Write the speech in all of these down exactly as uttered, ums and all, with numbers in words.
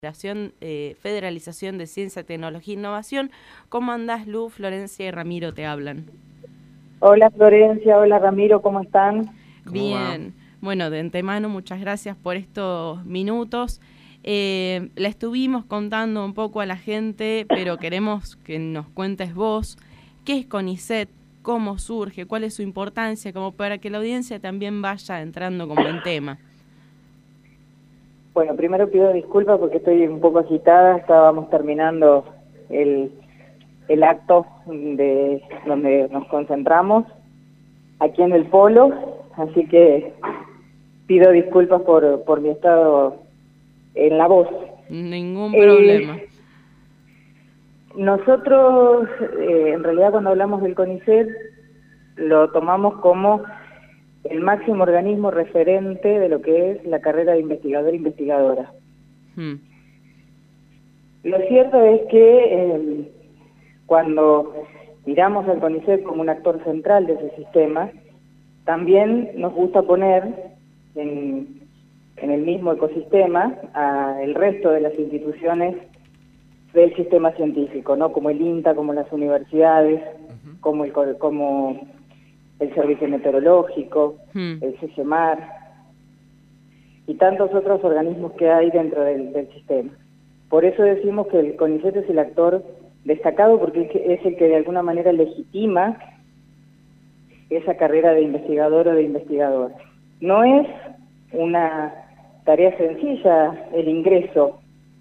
Federación, eh, Federalización de Ciencia, Tecnología e Innovación. ¿Cómo andás, Lu? Florencia y Ramiro te hablan. Hola Florencia, hola Ramiro, ¿cómo están? ¿Cómo Bien, va? Bueno, de antemano muchas gracias por estos minutos. Eh, la estuvimos contando un poco a la gente, pero queremos que nos cuentes vos qué es CONICET, cómo surge, cuál es su importancia, como para que la audiencia también vaya entrando como en tema. Bueno, primero pido disculpas porque estoy un poco agitada, estábamos terminando el, el acto de donde nos concentramos aquí en el Polo, así que pido disculpas por, por mi estado en la voz. Ningún problema. Eh, nosotros, eh, en realidad cuando hablamos del CONICET, lo tomamos como el máximo organismo referente de lo que es la carrera de investigador-investigadora. Hmm. Lo cierto es que eh, cuando miramos al CONICET como un actor central de ese sistema, también nos gusta poner en, en el mismo ecosistema al resto de las instituciones del sistema científico, ¿no? Como el INTA, como las universidades, uh-huh. como el como el Servicio Meteorológico, hmm. el CESEMAR y tantos otros organismos que hay dentro del, del sistema. Por eso decimos que el CONICET es el actor destacado porque es el que de alguna manera legitima esa carrera de investigador o de investigadora. No es una tarea sencilla el ingreso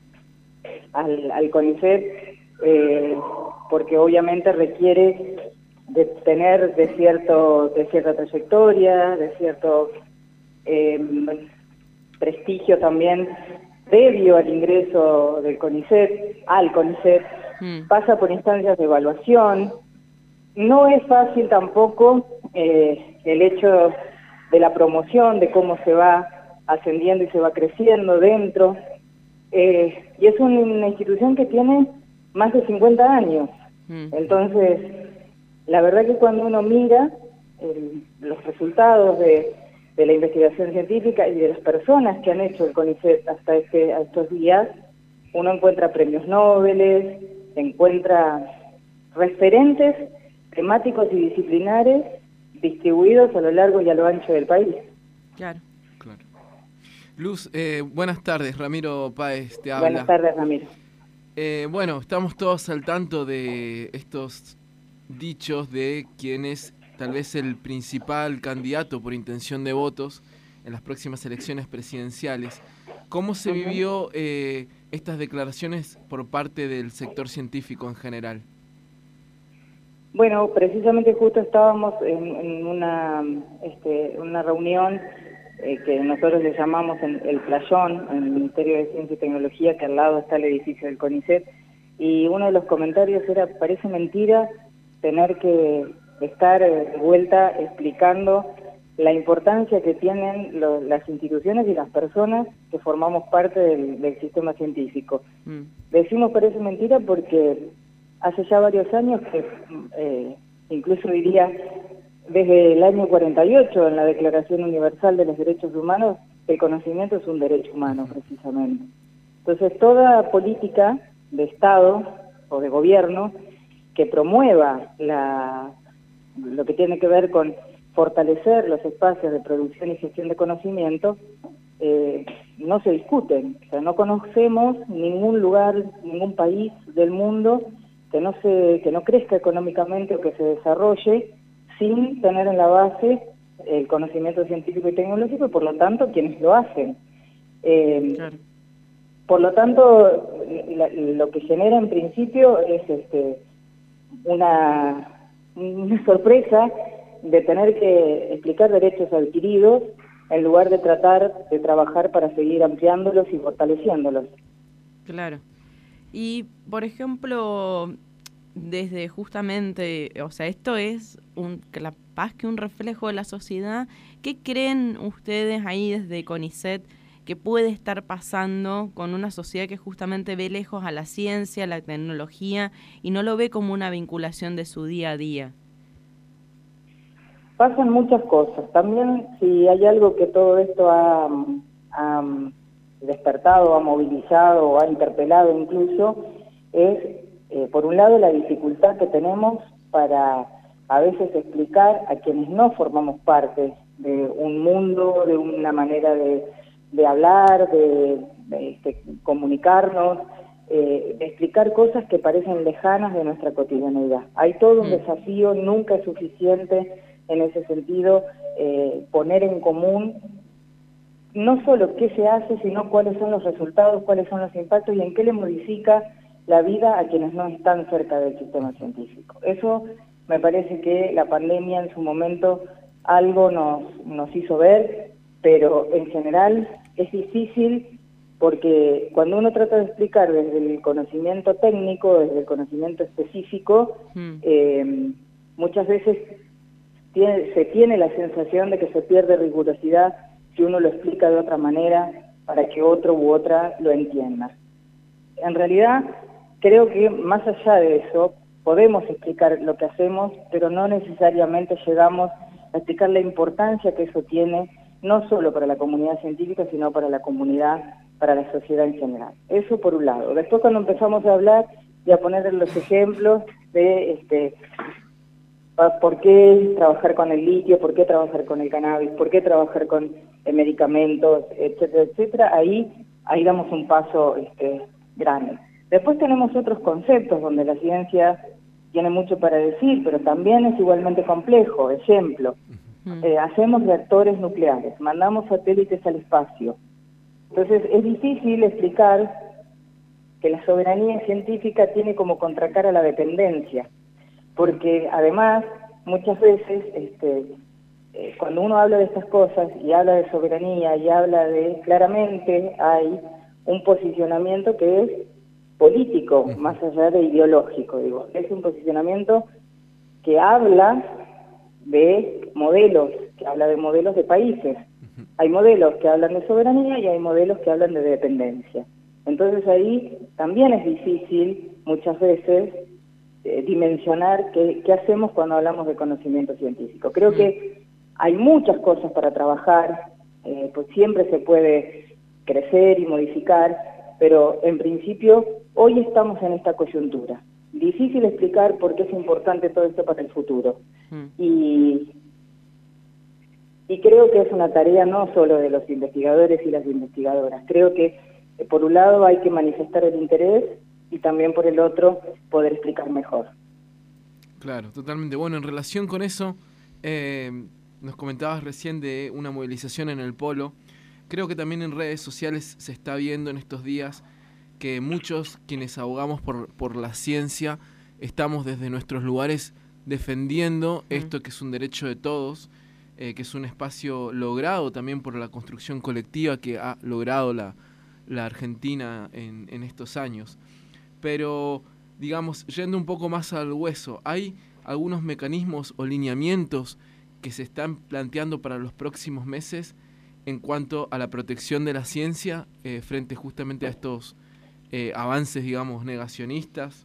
al, al CONICET, eh, porque obviamente requiere de tener de cierto de cierta trayectoria, de cierto eh, prestigio también previo al ingreso del CONICET, al CONICET, mm. pasa por instancias de evaluación. No es fácil tampoco eh, el hecho de la promoción, de cómo se va ascendiendo y se va creciendo dentro, eh, y es una institución que tiene más de cincuenta años, mm. entonces la verdad que cuando uno mira el, los resultados de, de la investigación científica y de las personas que han hecho el CONICET hasta este, a estos días, uno encuentra premios Nobel, encuentra referentes temáticos y disciplinares distribuidos a lo largo y a lo ancho del país. Claro. Claro. Luz, eh, buenas tardes, Ramiro Páez te habla. Buenas tardes, Ramiro. Eh, bueno, estamos todos al tanto de estos dichos de quién es tal vez el principal candidato por intención de votos en las próximas elecciones presidenciales. ¿Cómo se vivió eh, estas declaraciones por parte del sector científico en general? Bueno, precisamente justo estábamos en, en una, este, una reunión eh, que nosotros le llamamos en el Playón, en el Ministerio de Ciencia y Tecnología, que al lado está el edificio del CONICET, y uno de los comentarios era, parece mentira tener que estar de vuelta explicando la importancia que tienen lo, las instituciones y las personas que formamos parte del, del sistema científico. Mm. Decimos parece mentira porque hace ya varios años que, eh, incluso diría desde el año cuarenta y ocho, en la Declaración Universal de los Derechos Humanos, el conocimiento es un derecho humano, precisamente. Entonces, toda política de Estado o de gobierno que promueva la, lo que tiene que ver con fortalecer los espacios de producción y gestión de conocimiento, eh, no se discuten. O sea, no conocemos ningún lugar, ningún país del mundo que no se, que no crezca económicamente o que se desarrolle sin tener en la base el conocimiento científico y tecnológico, y por lo tanto quienes lo hacen. Eh, claro. Por lo tanto, la, lo que genera en principio es este una, una sorpresa de tener que explicar derechos adquiridos en lugar de tratar de trabajar para seguir ampliándolos y fortaleciéndolos. Claro. Y, por ejemplo, desde justamente, o sea, esto es un, capaz que un reflejo de la sociedad. ¿Qué creen ustedes ahí desde CONICET que puede estar pasando con una sociedad que justamente ve lejos a la ciencia, a la tecnología y no lo ve como una vinculación de su día a día? Pasan muchas cosas. También, si hay algo que todo esto ha, ha despertado, ha movilizado o ha interpelado incluso, es, eh, por un lado, la dificultad que tenemos para a veces explicar a quienes no formamos parte de un mundo, de una manera de, de hablar, de, de, de comunicarnos, eh, de explicar cosas que parecen lejanas de nuestra cotidianidad. Hay todo un Mm. desafío, nunca es suficiente en ese sentido eh, poner en común no solo qué se hace, sino cuáles son los resultados, cuáles son los impactos y en qué le modifica la vida a quienes no están cerca del sistema científico. Eso me parece que la pandemia en su momento algo nos, nos hizo ver, pero en general es difícil porque cuando uno trata de explicar desde el conocimiento técnico, desde el conocimiento específico, mm. eh, muchas veces tiene, se tiene la sensación de que se pierde rigurosidad si uno lo explica de otra manera para que otro u otra lo entienda. En realidad, creo que más allá de eso, podemos explicar lo que hacemos, pero no necesariamente llegamos a explicar la importancia que eso tiene, no solo para la comunidad científica, sino para la comunidad, para la sociedad en general. Eso por un lado. Después cuando empezamos a hablar y a poner los ejemplos de este, por qué trabajar con el litio, por qué trabajar con el cannabis, por qué trabajar con eh, medicamentos, etcétera, etcétera, ahí, ahí damos un paso este, grande. Después tenemos otros conceptos donde la ciencia tiene mucho para decir, pero también es igualmente complejo. Ejemplo, eh, hacemos reactores nucleares, mandamos satélites al espacio. Entonces es difícil explicar que la soberanía científica tiene como contracara la dependencia, porque además muchas veces este, eh, cuando uno habla de estas cosas y habla de soberanía y habla de, claramente hay un posicionamiento que es político, más allá de ideológico, digo, es un posicionamiento que habla de modelos, que habla de modelos de países. Hay modelos que hablan de soberanía y hay modelos que hablan de dependencia. Entonces ahí también es difícil muchas veces eh, dimensionar qué, qué hacemos cuando hablamos de conocimiento científico. Creo que hay muchas cosas para trabajar, eh, pues siempre se puede crecer y modificar, pero en principio hoy estamos en esta coyuntura. Difícil explicar por qué es importante todo esto para el futuro. Mm. Y, y creo que es una tarea no solo de los investigadores y las investigadoras. Creo que eh, por un lado hay que manifestar el interés y también por el otro poder explicar mejor. Claro, totalmente. Bueno, en relación con eso, eh, nos comentabas recién de una movilización en el Polo. Creo que también en redes sociales se está viendo en estos días que muchos quienes abogamos por, por la ciencia estamos desde nuestros lugares defendiendo mm. esto que es un derecho de todos, eh, que es un espacio logrado también por la construcción colectiva que ha logrado la, la Argentina en, en estos años. Pero, digamos, yendo un poco más al hueso, ¿hay algunos mecanismos o lineamientos que se están planteando para los próximos meses en cuanto a la protección de la ciencia eh, frente justamente a estos eh, avances, digamos, negacionistas?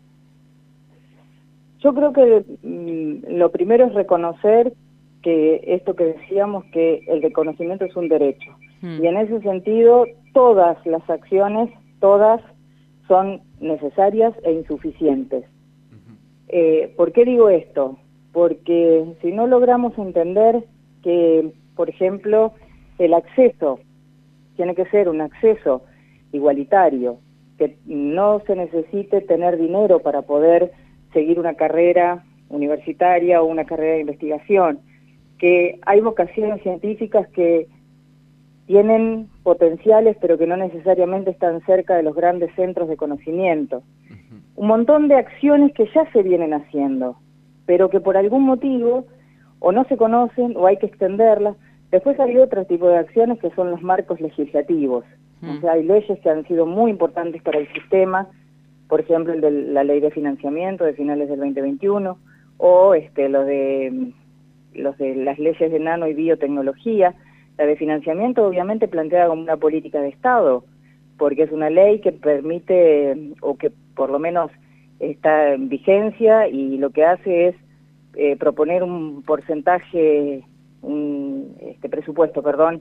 Yo creo que mm, lo primero es reconocer que esto que decíamos, que el reconocimiento es un derecho. Mm. Y en ese sentido, todas las acciones, todas son necesarias e insuficientes. Uh-huh. Eh, ¿Por qué digo esto? Porque si no logramos entender que, por ejemplo, el acceso tiene que ser un acceso igualitario, que no se necesite tener dinero para poder seguir una carrera universitaria o una carrera de investigación, que hay vocaciones científicas que tienen potenciales pero que no necesariamente están cerca de los grandes centros de conocimiento. Uh-huh. Un montón de acciones que ya se vienen haciendo, pero que por algún motivo o no se conocen o hay que extenderlas. Después hay otro tipo de acciones que son los marcos legislativos. Mm. O sea, hay leyes que han sido muy importantes para el sistema, por ejemplo, el de la ley de financiamiento de finales del veinte veintiuno, o este, los de los de las leyes de nano y biotecnología. La de financiamiento obviamente planteada como una política de Estado, porque es una ley que permite, o que por lo menos está en vigencia, y lo que hace es eh, proponer un porcentaje, un este presupuesto, perdón,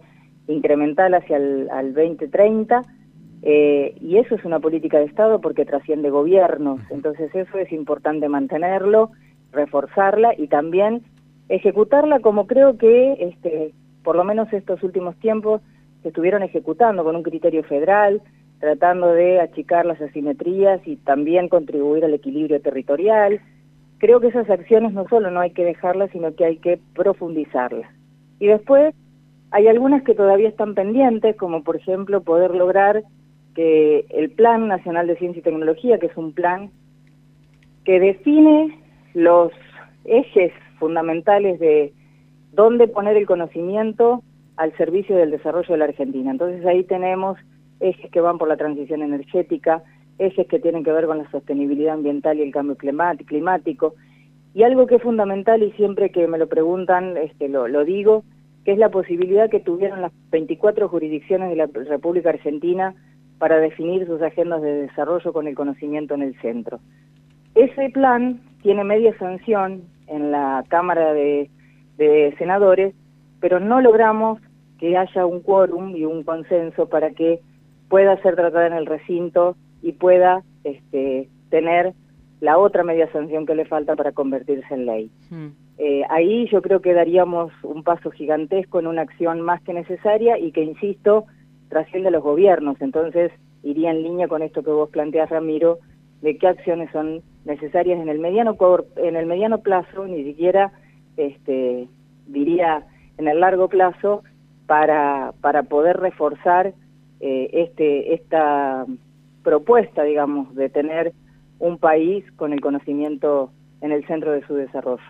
incremental hacia el al veinte treinta, eh, y eso es una política de Estado porque trasciende gobiernos, entonces eso es importante mantenerlo, reforzarla y también ejecutarla como creo que, este, por lo menos estos últimos tiempos, se estuvieron ejecutando con un criterio federal, tratando de achicar las asimetrías y también contribuir al equilibrio territorial. Creo que esas acciones no solo no hay que dejarlas, sino que hay que profundizarlas. Y después hay algunas que todavía están pendientes, como por ejemplo poder lograr que el Plan Nacional de Ciencia y Tecnología, que es un plan que define los ejes fundamentales de dónde poner el conocimiento al servicio del desarrollo de la Argentina. Entonces ahí tenemos ejes que van por la transición energética, ejes que tienen que ver con la sostenibilidad ambiental y el cambio climático, y algo que es fundamental y siempre que me lo preguntan este, lo, lo digo, que es la posibilidad que tuvieron las veinticuatro jurisdicciones de la República Argentina para definir sus agendas de desarrollo con el conocimiento en el centro. Ese plan tiene media sanción en la Cámara de, de Senadores, pero no logramos que haya un quórum y un consenso para que pueda ser tratada en el recinto y pueda este, tener la otra media sanción que le falta para convertirse en ley. Mm. Eh, ahí yo creo que daríamos un paso gigantesco en una acción más que necesaria y que, insisto, trasciende a los gobiernos. Entonces iría en línea con esto que vos planteás, Ramiro, de qué acciones son necesarias en el mediano en el mediano plazo, ni siquiera este, diría en el largo plazo, para, para poder reforzar eh, este esta propuesta, digamos, de tener un país con el conocimiento en el centro de su desarrollo.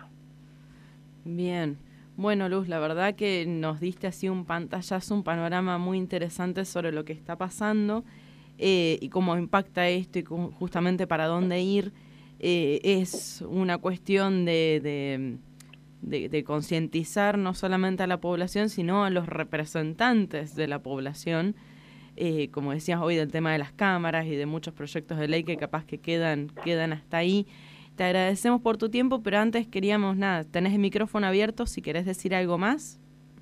Bien. Bueno, Luz, la verdad que nos diste así un pantallazo, un panorama muy interesante sobre lo que está pasando eh, y cómo impacta esto y cómo, justamente para dónde ir. Eh, es una cuestión de, de, de, de concientizar no solamente a la población, sino a los representantes de la población, eh, como decías hoy del tema de las cámaras y de muchos proyectos de ley que capaz que quedan, quedan hasta ahí. Te agradecemos por tu tiempo, pero antes queríamos, nada, tenés el micrófono abierto si querés decir algo más.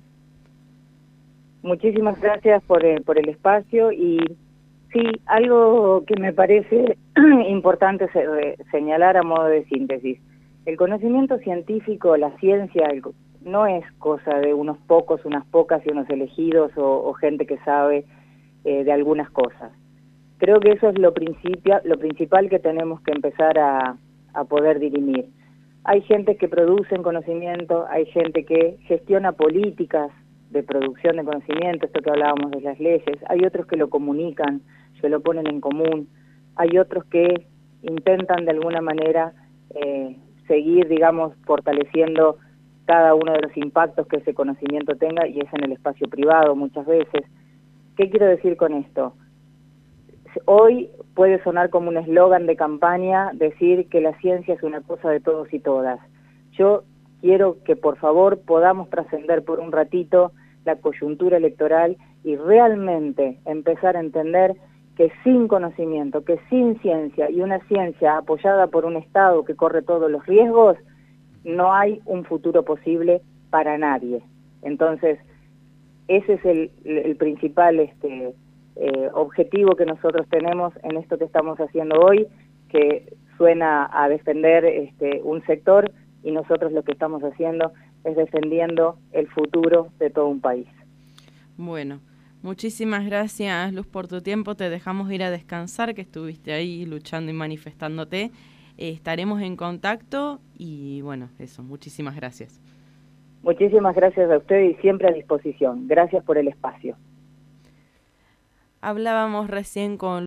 Muchísimas gracias por el, por el espacio y sí, algo que me parece importante se, señalar a modo de síntesis. El conocimiento científico, la ciencia, el, no es cosa de unos pocos, unas pocas y unos elegidos o, o gente que sabe eh, de algunas cosas. Creo que eso es lo, principia, lo principal que tenemos que empezar a a poder dirimir. Hay gente que produce conocimiento, hay gente que gestiona políticas de producción de conocimiento, esto que hablábamos de las leyes, hay otros que lo comunican, se lo ponen en común, hay otros que intentan de alguna manera eh, seguir, digamos, fortaleciendo cada uno de los impactos que ese conocimiento tenga, y es en el espacio privado muchas veces. ¿Qué quiero decir con esto? Hoy puede sonar como un eslogan de campaña decir que la ciencia es una cosa de todos y todas. Yo quiero que por favor podamos trascender por un ratito la coyuntura electoral y realmente empezar a entender que sin conocimiento, que sin ciencia y una ciencia apoyada por un Estado que corre todos los riesgos, no hay un futuro posible para nadie. Entonces, ese es el, el principal este, eh, objetivo que nosotros tenemos en esto que estamos haciendo hoy, que suena a defender este, un sector, y nosotros lo que estamos haciendo es defendiendo el futuro de todo un país. Bueno, muchísimas gracias, Luz, por tu tiempo. Te dejamos ir a descansar, que estuviste ahí luchando y manifestándote. Eh, estaremos en contacto y bueno, eso, muchísimas gracias. Muchísimas gracias a usted y siempre a disposición. Gracias por el espacio. Hablábamos recién con